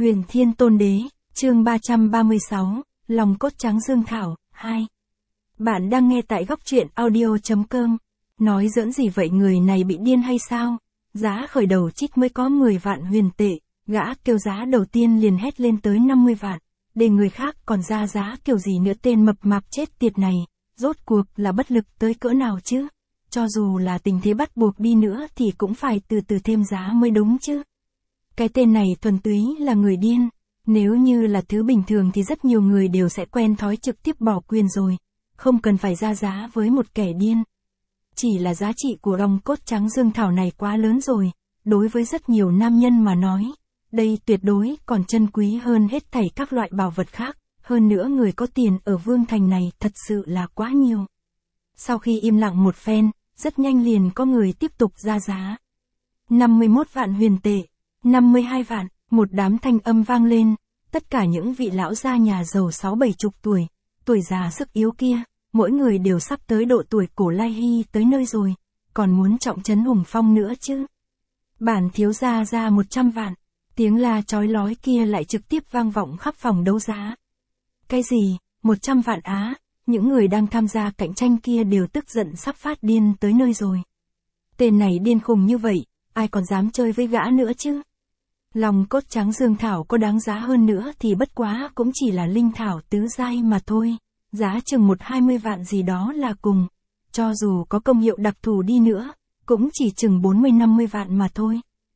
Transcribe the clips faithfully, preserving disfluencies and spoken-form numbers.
Huyền Thiên Tôn Đế, chương ba trăm ba mươi sáu, Lòng cốt trắng Dương Thảo, hai. Bạn đang nghe tại góc truyện audio chấm com. Nói giỡn gì vậy, người này bị điên hay sao? Giá khởi đầu trích mới có mười vạn huyền tệ, gã kêu giá đầu tiên liền hét lên tới năm mươi vạn, để người khác còn ra giá kiểu gì nữa, tên mập mạp chết tiệt này, rốt cuộc là bất lực tới cỡ nào chứ? Cho dù là tình thế bắt buộc đi nữa thì cũng phải từ từ thêm giá mới đúng chứ. Cái tên này thuần túy là người điên. Nếu như là thứ bình thường thì rất nhiều người đều sẽ quen thói trực tiếp bỏ quyền rồi, không cần phải ra giá với một kẻ điên. Chỉ là giá trị của lòng cốt trắng Dương Thảo này quá lớn rồi, đối với rất nhiều nam nhân mà nói, đây tuyệt đối còn chân quý hơn hết thảy các loại bảo vật khác, hơn nữa người có tiền ở Vương Thành này thật sự là quá nhiều. Sau khi im lặng một phen, rất nhanh liền có người tiếp tục ra giá. năm mươi mốt vạn huyền tệ, năm mươi hai vạn, một đám thanh âm vang lên, tất cả những vị lão gia nhà giàu sáu bảy chục tuổi, tuổi già sức yếu kia, mỗi người đều sắp tới độ tuổi cổ lai hy tới nơi rồi, còn muốn trọng trấn hùng phong nữa chứ. Bản thiếu gia ra một trăm vạn, tiếng la chói lói kia lại trực tiếp vang vọng khắp phòng đấu giá. Cái gì, một trăm vạn á, những người đang tham gia cạnh tranh kia đều tức giận sắp phát điên tới nơi rồi. Tên này điên khùng như vậy, ai còn dám chơi với gã nữa chứ? Lòng cốt trắng Dương Thảo có đáng giá hơn nữa thì bất quá cũng chỉ là linh thảo tứ giai mà thôi, giá chừng một hai mươi vạn gì đó là cùng, cho dù có công hiệu đặc thù đi nữa, cũng chỉ chừng bốn mươi năm mươi vạn mà thôi.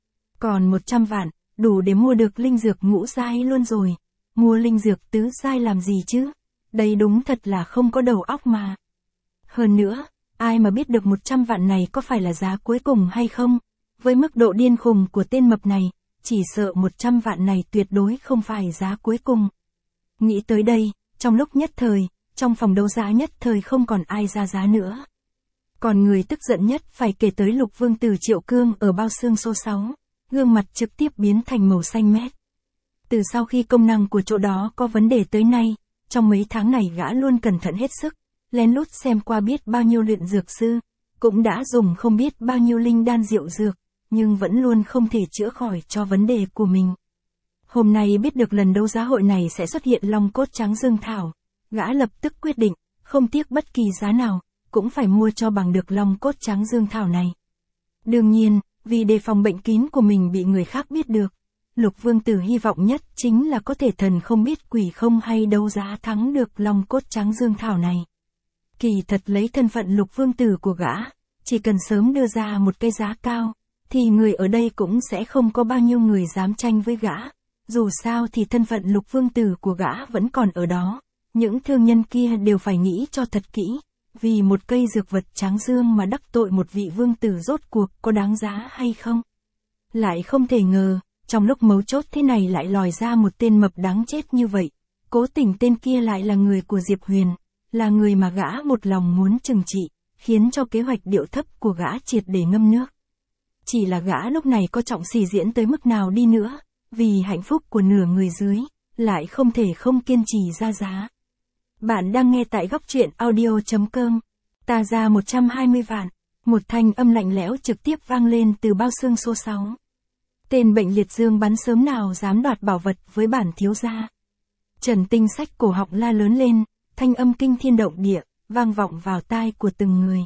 Còn một trăm vạn, đủ để mua được linh dược ngũ giai luôn rồi, mua linh dược tứ giai làm gì chứ? Đây đúng thật là không có đầu óc mà. Hơn nữa, ai mà biết được một trăm vạn này có phải là giá cuối cùng hay không? Với mức độ điên khùng của tên mập này, chỉ sợ một trăm vạn này tuyệt đối không phải giá cuối cùng. Nghĩ tới đây, trong lúc nhất thời, trong phòng đấu giá nhất thời không còn ai ra giá nữa. Còn người tức giận nhất phải kể tới Lục Vương Tử Triệu Cương ở bao xương số sáu, gương mặt trực tiếp biến thành màu xanh mét. Từ sau khi công năng của chỗ đó có vấn đề tới nay, trong mấy tháng này gã luôn cẩn thận hết sức, lén lút xem qua biết bao nhiêu luyện dược sư, cũng đã dùng không biết bao nhiêu linh đan diệu dược, nhưng vẫn luôn không thể chữa khỏi cho vấn đề của mình. Hôm nay biết được lần đấu giá hội này sẽ xuất hiện long cốt trắng Dương Thảo, gã lập tức quyết định, không tiếc bất kỳ giá nào, cũng phải mua cho bằng được long cốt trắng Dương Thảo này. Đương nhiên, vì đề phòng bệnh kín của mình bị người khác biết được, Lục Vương Tử hy vọng nhất chính là có thể thần không biết quỷ không hay đấu giá thắng được long cốt trắng Dương Thảo này. Kỳ thật lấy thân phận Lục Vương Tử của gã, chỉ cần sớm đưa ra một cái giá cao, thì người ở đây cũng sẽ không có bao nhiêu người dám tranh với gã. Dù sao thì thân phận Lục Vương Tử của gã vẫn còn ở đó, những thương nhân kia đều phải nghĩ cho thật kỹ, vì một cây dược vật trắng dương mà đắc tội một vị vương tử rốt cuộc có đáng giá hay không. Lại không thể ngờ, trong lúc mấu chốt thế này lại lòi ra một tên mập đáng chết như vậy, cố tình tên kia lại là người của Diệp Huyền, là người mà gã một lòng muốn trừng trị, khiến cho kế hoạch điệu thấp của gã triệt để ngâm nước. Chỉ là gã lúc này có trọng xỉ diễn tới mức nào đi nữa, vì hạnh phúc của nửa người dưới, lại không thể không kiên trì ra giá. Bạn đang nghe tại góc truyện audio chấm com. Ta ra một trăm hai mươi vạn, một thanh âm lạnh lẽo trực tiếp vang lên từ bao xương số sáu. Tên bệnh liệt dương bắn sớm nào dám đoạt bảo vật với bản thiếu gia. Trần Tinh xách cổ họng la lớn lên, thanh âm kinh thiên động địa, vang vọng vào tai của từng người.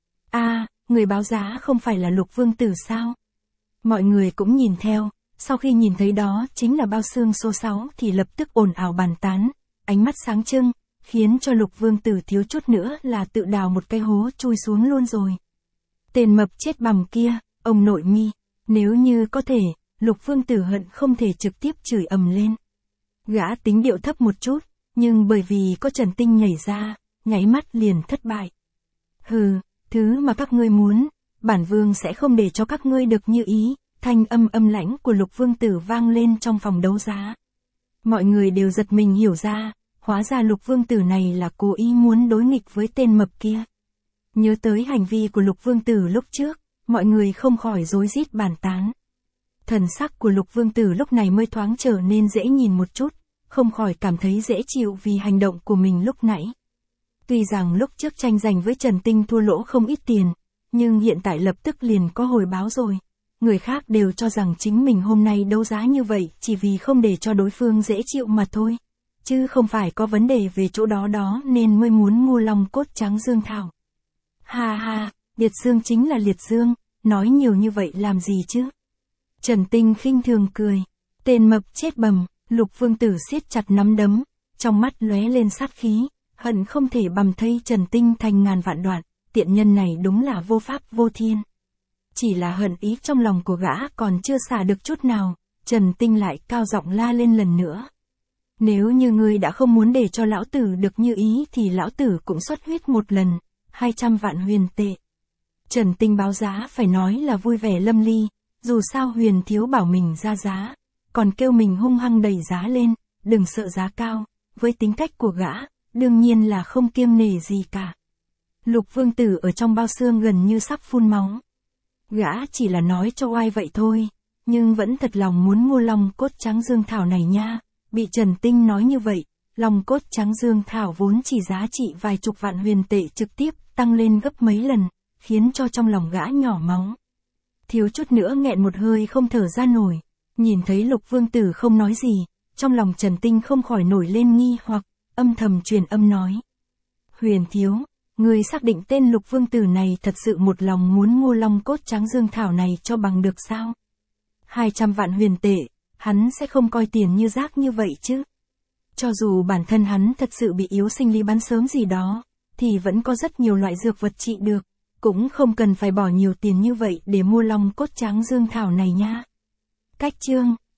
A, người báo giá không phải là Lục Vương Tử sao? Mọi người cũng nhìn theo, sau khi nhìn thấy đó chính là bao xương số sáu thì lập tức ồn ào bàn tán, ánh mắt sáng trưng, khiến cho Lục Vương Tử thiếu chút nữa là tự đào một cái hố chui xuống luôn rồi. Tên mập chết bằm kia, ông nội mi, nếu như có thể, Lục Vương Tử hận không thể trực tiếp chửi ầm lên. Gã tính điệu thấp một chút, nhưng bởi vì có Trần Tinh nhảy ra, nháy mắt liền thất bại. Hừ, thứ mà các ngươi muốn, bản vương sẽ không để cho các ngươi được như ý, thanh âm âm lãnh của Lục Vương Tử vang lên trong phòng đấu giá. Mọi người đều giật mình hiểu ra, hóa ra Lục Vương Tử này là cố ý muốn đối nghịch với tên mập kia. Nhớ tới hành vi của Lục Vương Tử lúc trước, mọi người không khỏi rối rít bàn tán. Thần sắc của Lục Vương Tử lúc này mới thoáng trở nên dễ nhìn một chút, không khỏi cảm thấy dễ chịu vì hành động của mình lúc nãy. Tuy rằng lúc trước tranh giành với Trần Tinh thua lỗ không ít tiền, nhưng hiện tại lập tức liền có hồi báo rồi. người khác đều cho rằng chính mình hôm nay đấu giá như vậy chỉ vì không để cho đối phương dễ chịu mà thôi. Chứ không phải có vấn đề về chỗ đó đó nên mới muốn mua long cốt trắng dương thảo. Ha ha, liệt dương chính là liệt dương, nói nhiều như vậy làm gì chứ? Trần Tinh khinh thường cười. Tên mập chết bầm, Lục Vương Tử siết chặt nắm đấm, trong mắt lóe lên sát khí, hận không thể bằm thây Trần Tinh thành ngàn vạn đoạn, tiện nhân này đúng là vô pháp vô thiên. Chỉ là hận ý trong lòng của gã còn chưa xả được chút nào, Trần Tinh lại cao giọng la lên lần nữa. Nếu như ngươi đã không muốn để cho lão tử được như ý thì lão tử cũng xuất huyết một lần, hai trăm vạn huyền tệ. Trần Tinh báo giá phải nói là vui vẻ lâm ly, dù sao Huyền Thiếu bảo mình ra giá, còn kêu mình hung hăng đẩy giá lên, đừng sợ giá cao, với tính cách của gã, đương nhiên là không kiêng nể gì cả. Lục Vương Tử ở trong bao xương gần như sắp phun máu. Gã chỉ là nói cho oai vậy thôi, nhưng vẫn thật lòng muốn mua long cốt trắng dương thảo này nha. Bị Trần Tinh nói như vậy, long cốt trắng dương thảo vốn chỉ giá trị vài chục vạn huyền tệ trực tiếp tăng lên gấp mấy lần, khiến cho trong lòng gã nhỏ máu. Thiếu chút nữa nghẹn một hơi không thở ra nổi, nhìn thấy Lục Vương Tử không nói gì, trong lòng Trần Tinh không khỏi nổi lên nghi hoặc, âm thầm truyền âm nói. Huyền Thiếu, người xác định tên Lục Vương Tử này thật sự một lòng muốn mua long cốt trắng dương thảo này cho bằng được sao? hai trăm vạn huyền tệ, hắn sẽ không coi tiền như rác như vậy chứ? Cho dù bản thân hắn thật sự bị yếu sinh lý bắn sớm gì đó, thì vẫn có rất nhiều loại dược vật trị được, cũng không cần phải bỏ nhiều tiền như vậy để mua long cốt trắng dương thảo này nha. Cách chương